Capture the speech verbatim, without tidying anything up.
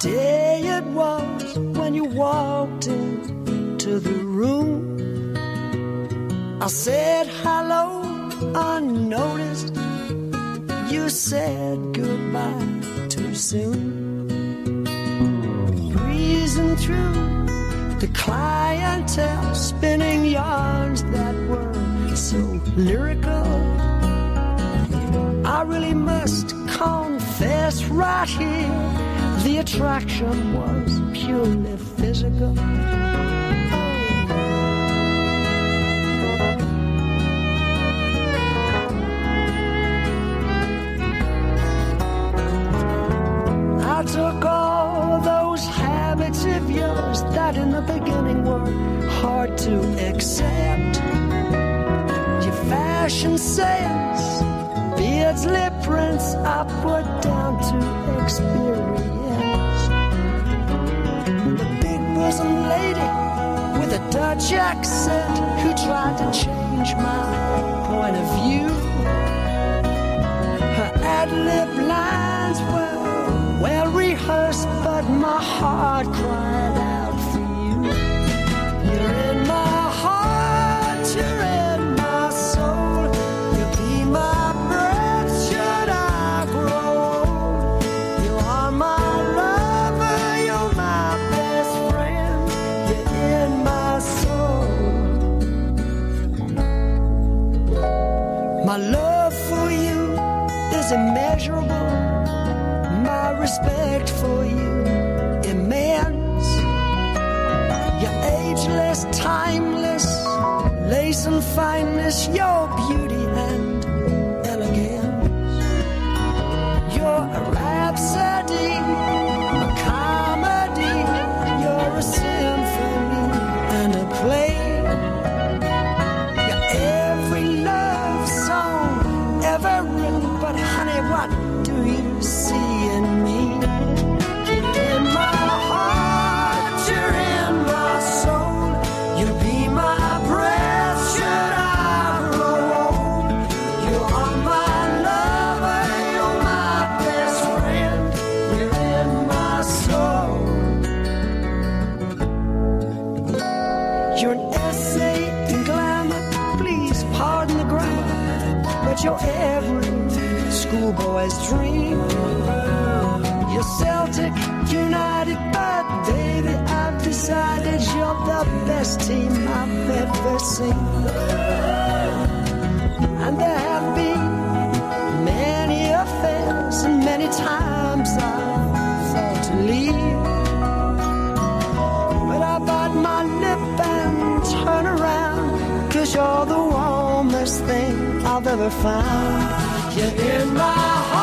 day it was when you walked into the room. I said hello unnoticed. You said goodbye too soon. Breezing through the clientele, spinning yarns that were so lyrical. I really must confess right here, the attraction was purely physical. I took all those habits of yours that in the beginning were hard to accept. Your fashion sense, beards, lip prints, I put down to experience. The big bosom lady with a Dutch accent who tried to change my point of view. Her ad-lib lines were well rehearsed, but my heart cried out for you. You're in my heart, you're in my soul. You'll be my breath should I grow old. You are my lover, you're my best friend. You're in my soul. My love for you is immeasurable. My respect for you immense. You're ageless, timeless, lace and fineness, your beauty and elegance. You're a rhapsody, a comedy, you're a symphony and a play. You're every love song ever written, but honey, what do you see in me? You're in my heart, you're in my soul. You'll be my breath should I grow old. You are my lover, you're my best friend. You're in my soul. You're an essay in glamour, please pardon the grammar, but you're every schoolboy's dream. You're Celtic United, but baby, I've decided you're the best team I've ever seen. And there have been many affairs, and many times I've thought to leave, but I bite my lip and turn around, 'cause you're the warmest thing I've ever found. You're in my heart.